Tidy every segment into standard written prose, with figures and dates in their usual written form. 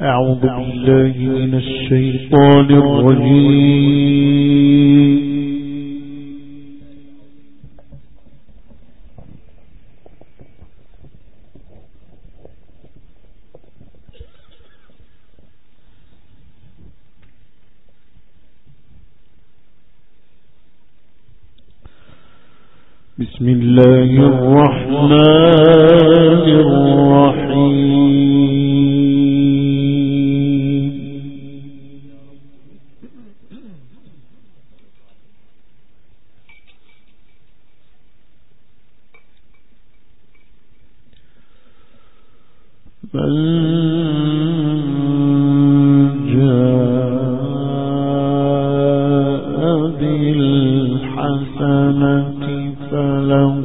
أعوذ بالله من الشيطان الرجيم. بسم الله الرحمن الرحيم. من جاء بالحسنة فله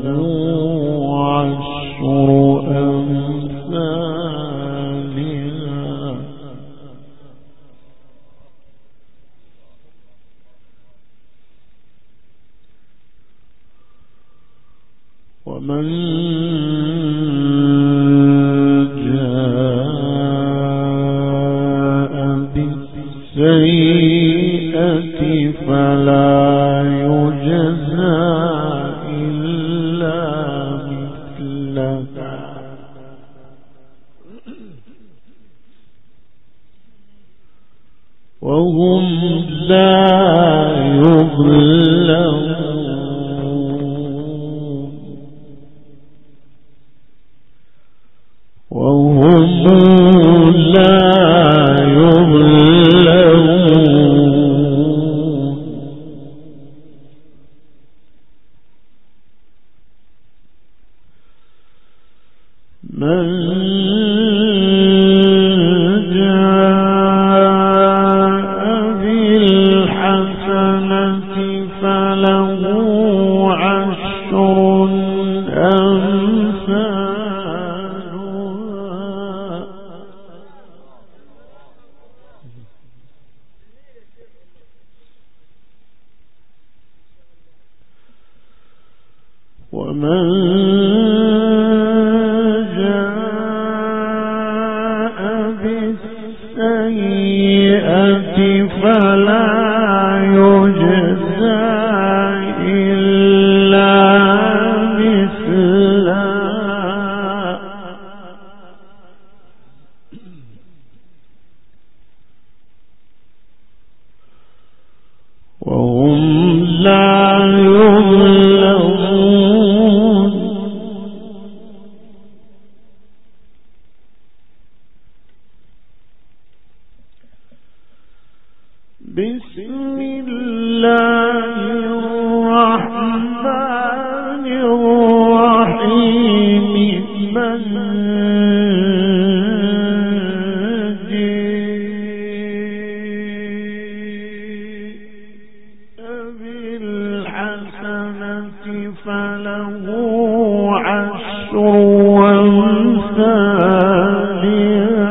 عشر أمثالها ومن جاء بالسيئة فلا يجزى وهم لا يظلمون من جاء بالسيئة فلا يجزى إلا مثلها وهم لا يظلمون. بسم الله الرحمن الرحيم. من جاء بالحسنة فله عشر أمثالها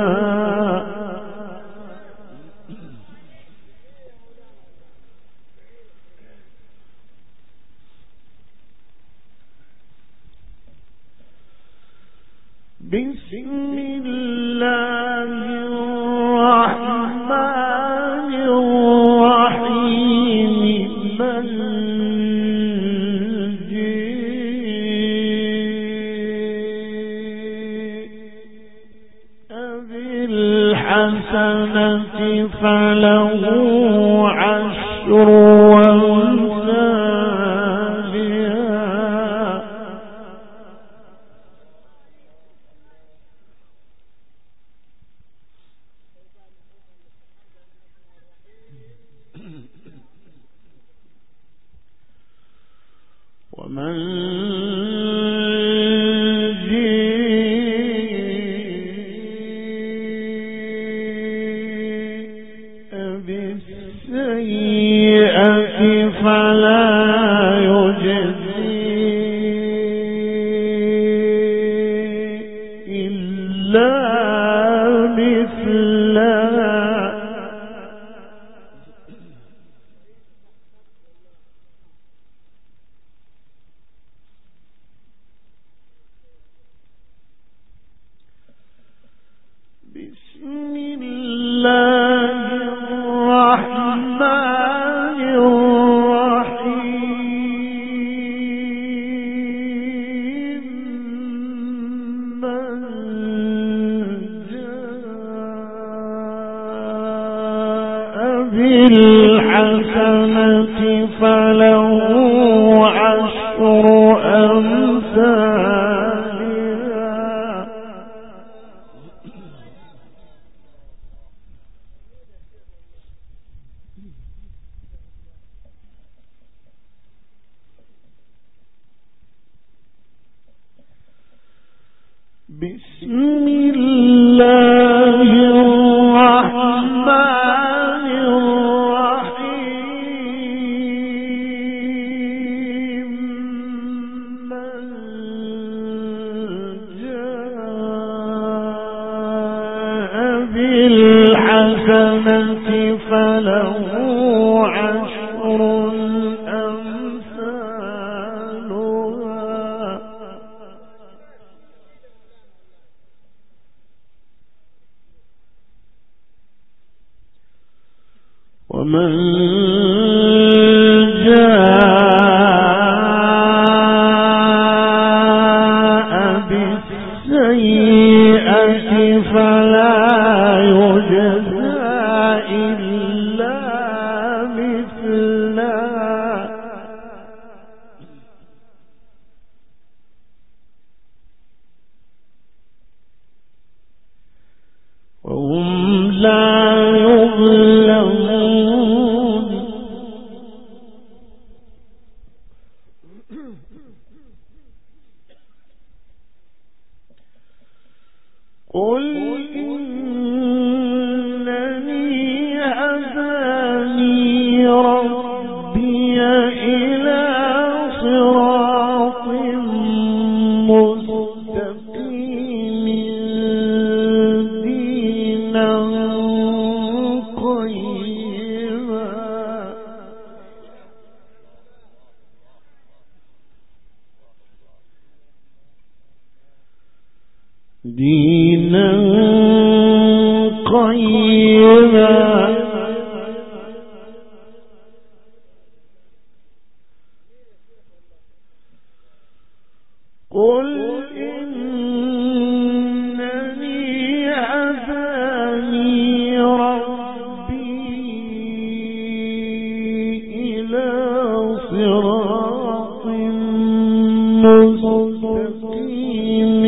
بسم الله الرحمن الرحيم. من جاء بالحسنة فله عشر أمثالها ومن جاء بالسيئة فلا يجزي إلا مثلها بسم الله بالحسنة فله عشر أمثالها بسم الله الرحمن الرحيم من جاء بالحسنة فله عشر أمثالها ومن جاء بالسيئة فلا يجزى إلا مثلها وهم لا يظلمون قل إنني هداني ربي إلى صراط مستقيم دينا قيما قل إنني هداني ربي إلى صراط مستقيم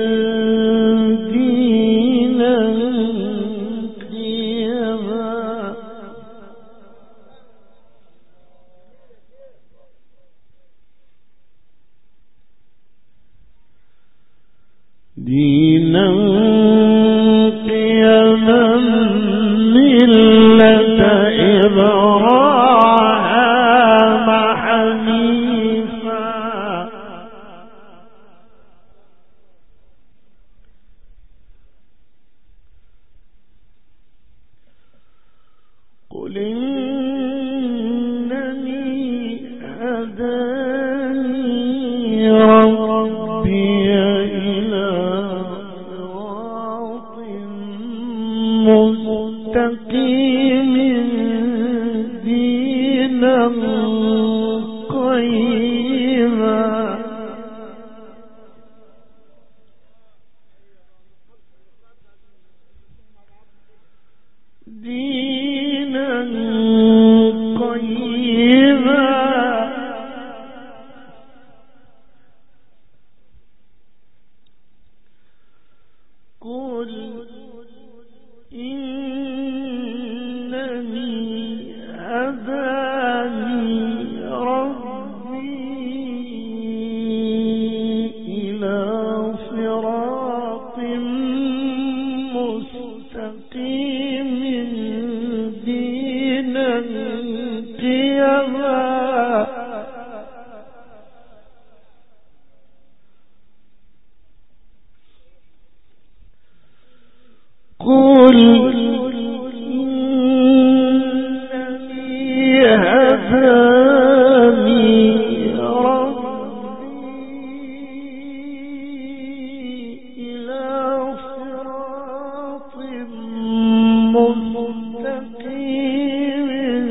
دينا قيما ملة إبراهيم حنيفا قل إنني هداني ربي إلى صراط مستقيم دينا قيما قل إنني هداني ربي إلى صراط مستقيم دينا قيما قل إنني هداني ربي إلى صراط مستقيم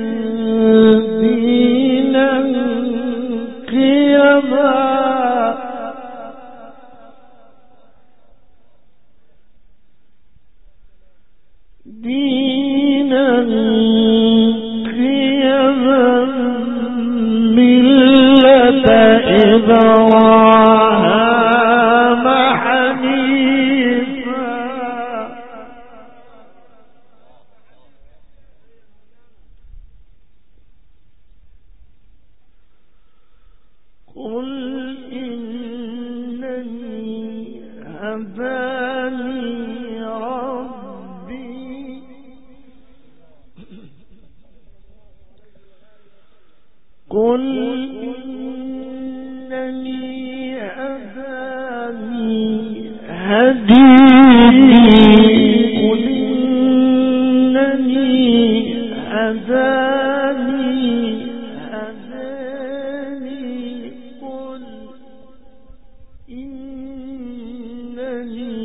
دينا قيما دينا قل إنني هديني قل إنني هداني قل إنني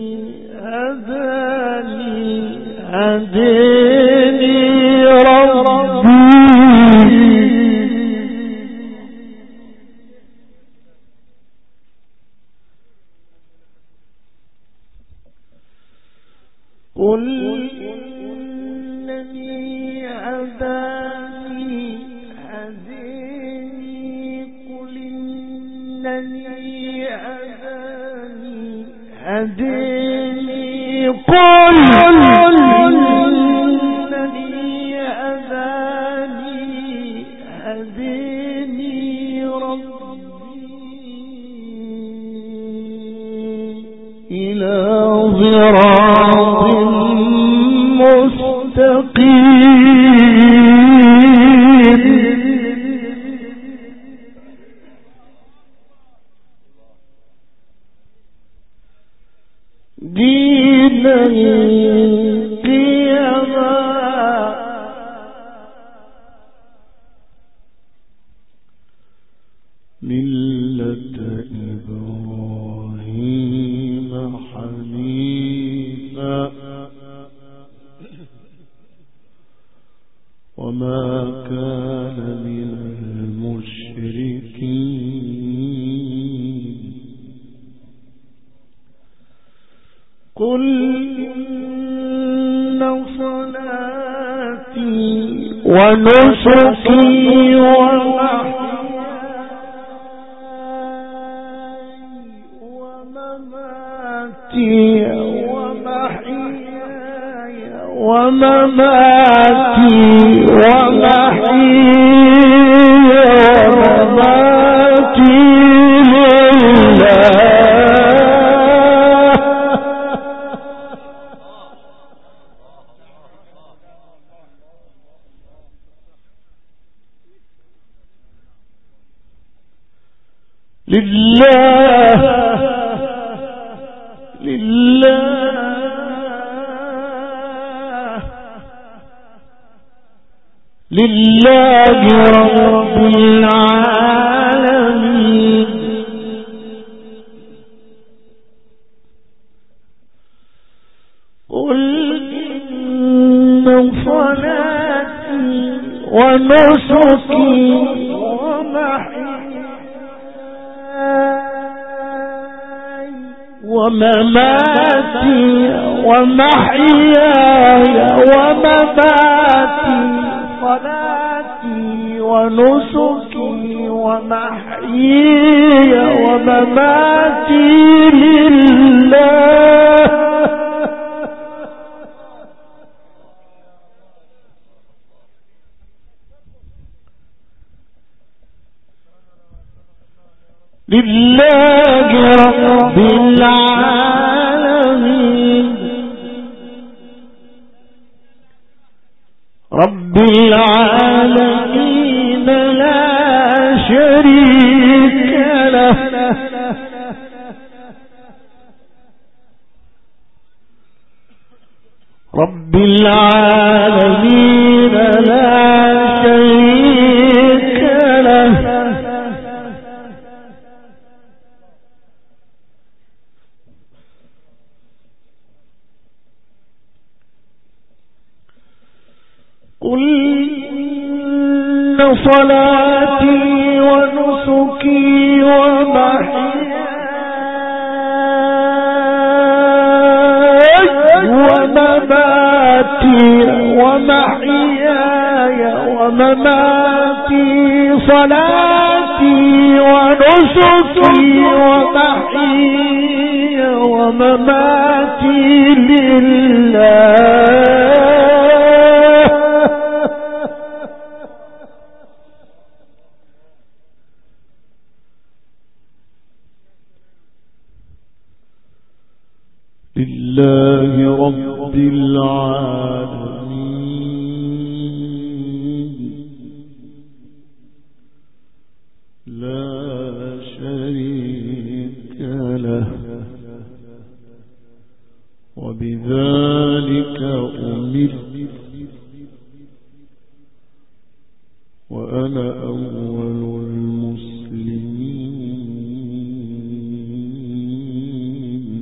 هداني ربي قل إنني هداني قل إنني هداني قل إنني هداني ربي إلى صراط مستقيم دينا قيما ملة إبراهيم حنيفا وما كان من المشركين قل إن صلاتي ونسكي ومماتي لله رب العالمين قل إن صلاتي ونسكي ومماتي ومحياي ومماتي صلاتي ونسكي ومحياي ومماتي لله رب العالمين رب العالمين لا شريك له رب العالمين لا شريك له قل إن صلاتي ونسكي ومحياي ومحياي ومماتي صلاتي ونسكي ومحياي ومماتي لله لله رب العالمين وأنا أول المسلمين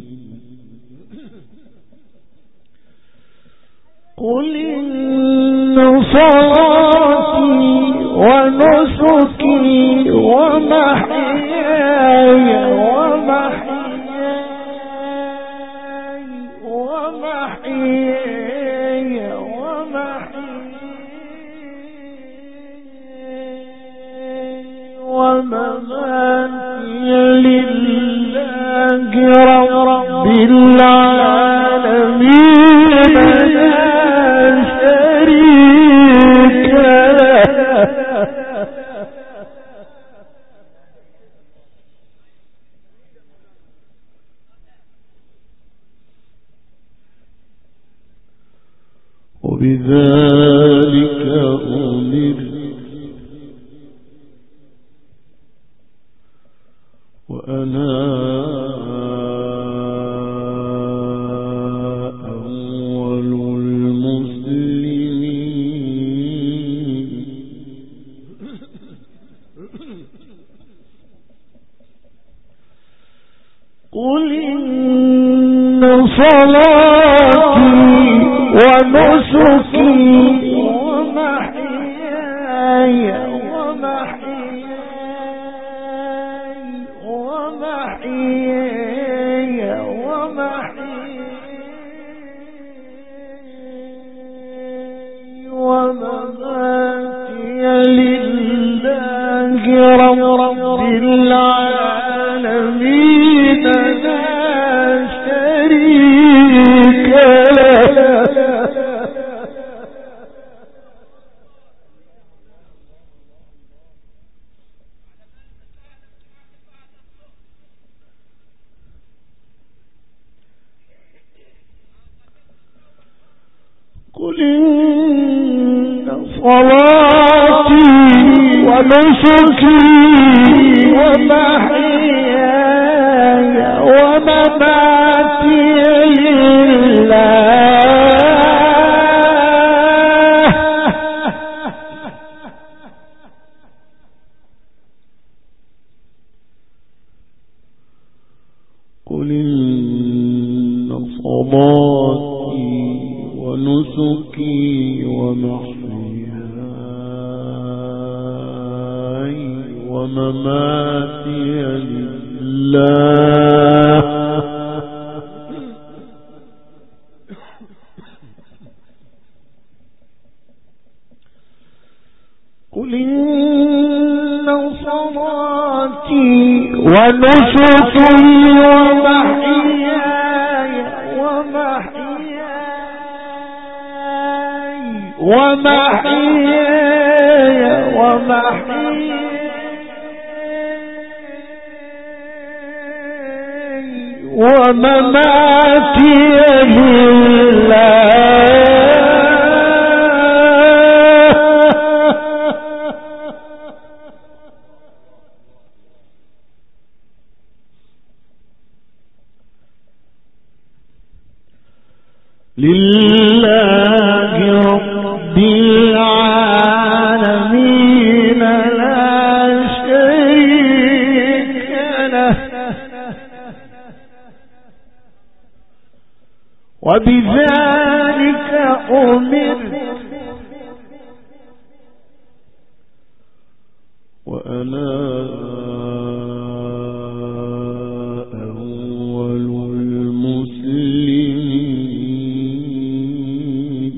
قل إن صلاتي ونسكي ومحياي ومماتي لله رب العالمين لا شريك له وبذلك أمرت وأنا أول المسلمين قل إن صلاتي ونسكي ومحياي ومماتي لله رب العالمين لا شريك له قل إن صلاتي ونسكي ومحياي ومماتي لله قل إن صلاتي ونسكي ومحياي ومماتي لله قل إن صلاتي ونسكي ومحياي ومماتي لله لله رب العالمين لا شريك له وبذلك أمرت وأنا أول المسلمين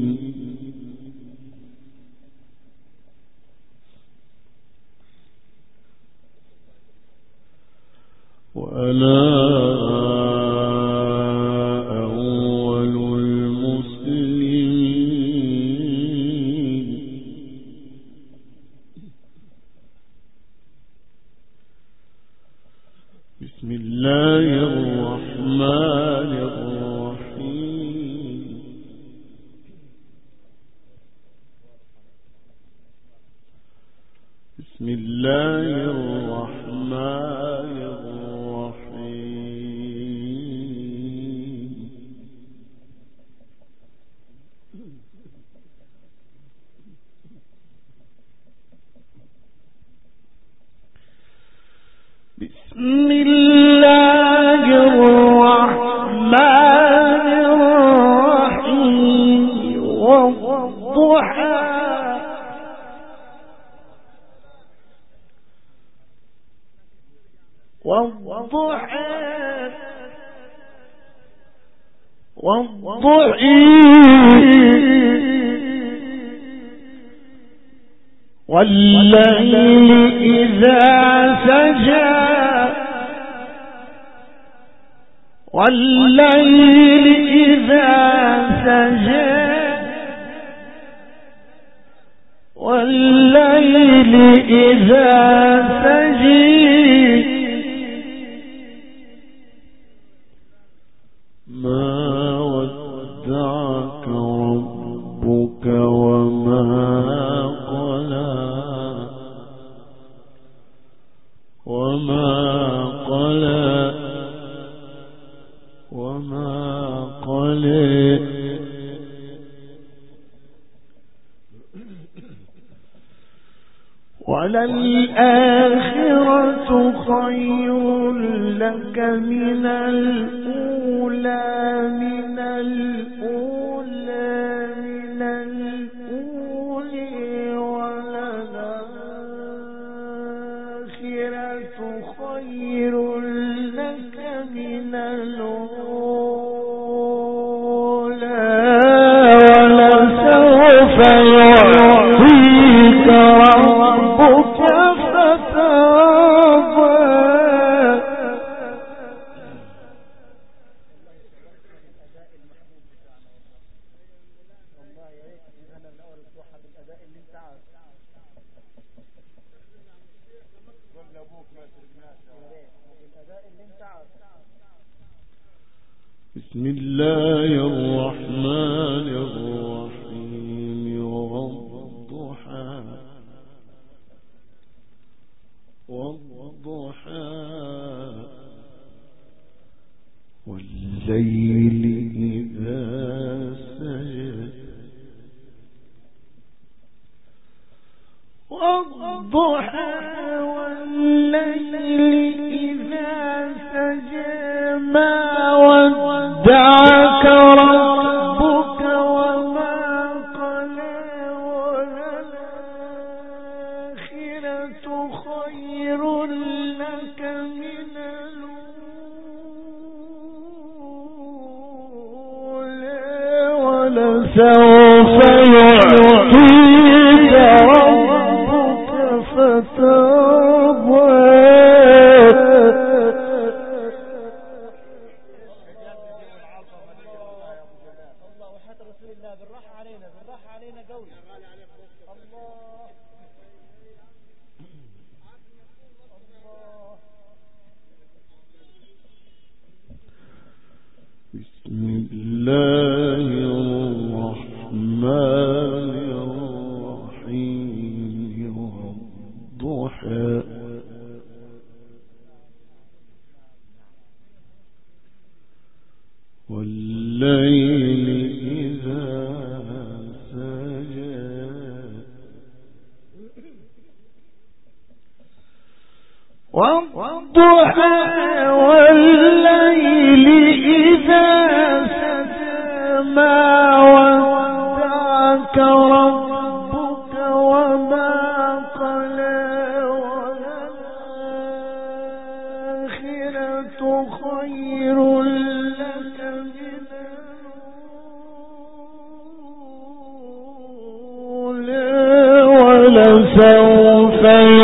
وأنا أول المسلمين بسم الله الرحمن الرحيم بسم الله الرحمن الرحيم والليل إذا سجى والليل إذا سجى والليل إذا سجى ما ودعك ربك وما قلى وللآخرة خير لك من الأولى من الأولى وللآخرة خير لك من الأولى ولسوف يعطيك ربك فترضى بسم الله الرحمن الرحيم والضحى والليل إذا سجى والضحى والليل إذا سجى ما ودعك ربك وما قلى وللآخرة خير لك من الأولى ولسوف يعطيك ربك فترضى بسم الله الرحمن الرحيم والضحى والليل إذا سجى والضحى والليل إذا سجى ما ودعك ربك وما قلى وللآخرة خير لك من الأولى ولسوف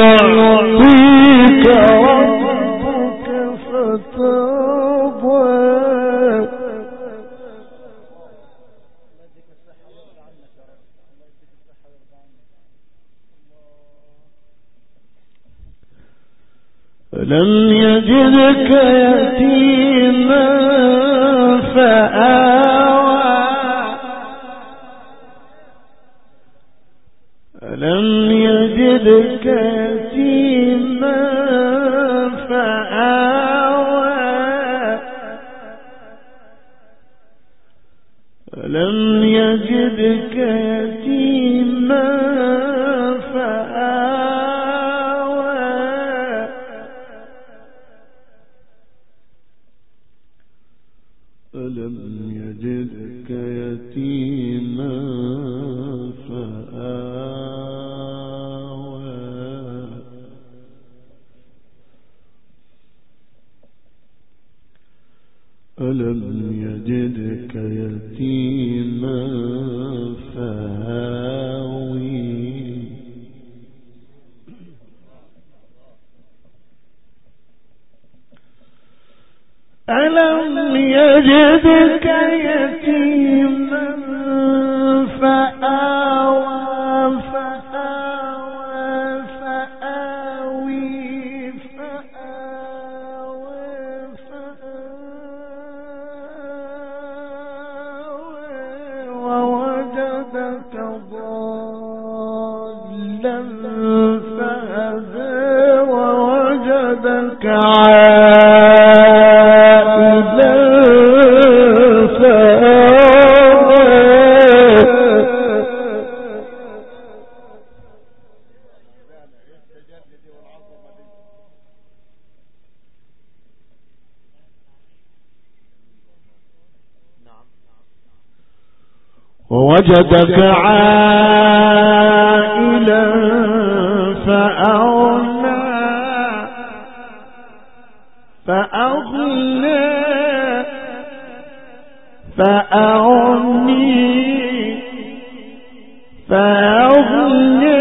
يعطيك ربك فترضى لم يجدك يتيما فآوى لم يجدك يتيما فآوى لم يجدك يتيما فآوى ألم يجدك يتيما يجدك يتيما فآوى ووجدك ضالا فهدى ووجدك عائلا ووجدك عائلا فأغنى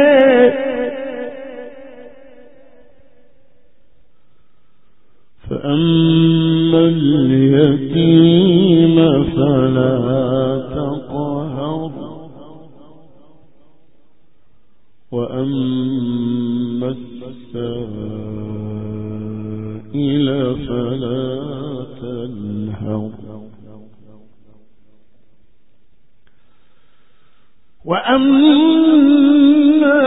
فأما اليتيم فلا تقهر وأما السائل فلا تنهر وأما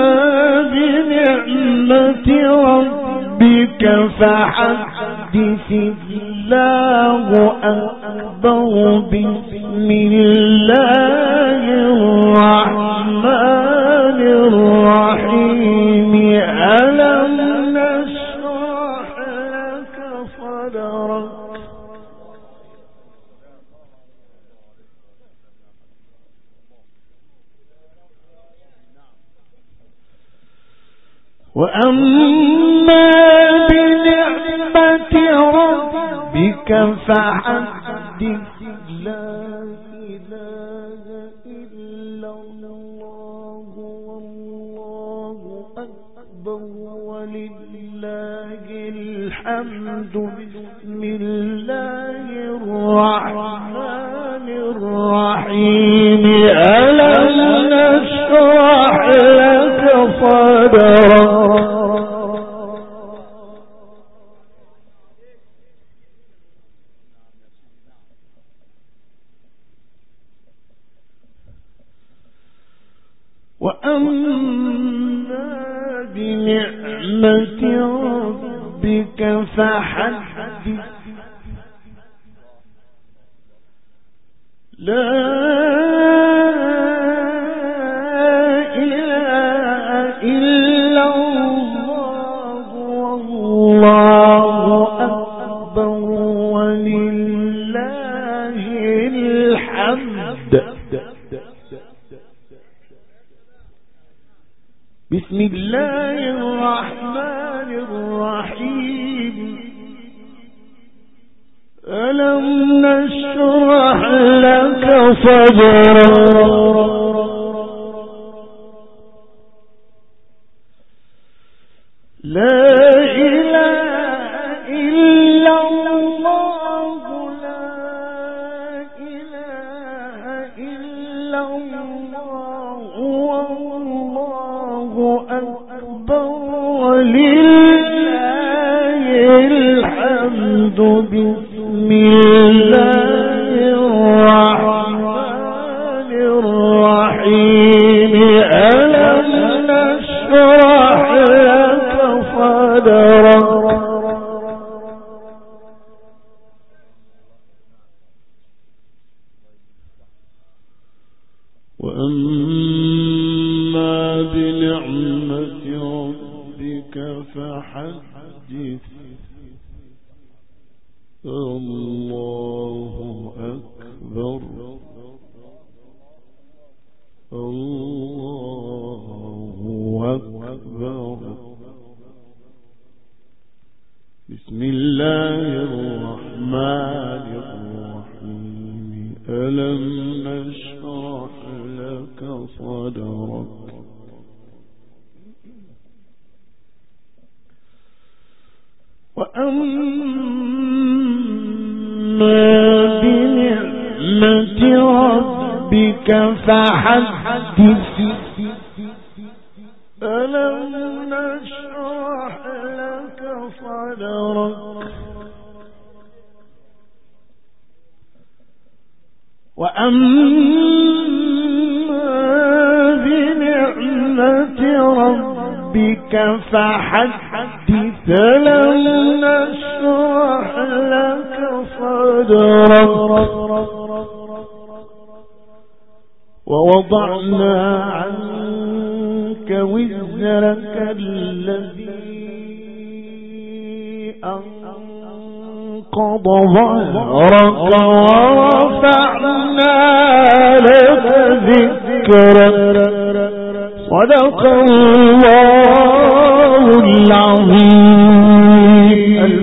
بنعمة ربك فحدث الله أكبر بسم الله الرحمن الرحيم ألم نشرح لك صدرك وأما بنعمة ربك فحدث لا إله إلا الله والله أكبر ولله الحمد بسم الله الرحمن الرحيم ألم نشرح لك صدرك وأما بنعمة ربك فحدث لا إله إلا الله والله أكبر ولله الحمد بسم الله الرحمن الرحيم ألم نشرح لك صدرك لا إله إلا الله لا إله إلا الله والله أكبر ولله الحمد بسم الله الرحمن الرحيم ألم نشرح لك صدرك وأما بنعمة ربك فحدث الله أكبر الله أكبر بسم الله الرحمن الرحيم ألم نشرح لك صدرك وأما فحدث ألم نشرح لك صدرك وأما بنعمة ربك فحدث ألم نشرح لك صدرك ووضعنا عنك وزرك الذي أنقض ظهرك ورفعنا لك ذكرك صدق الله العظيم.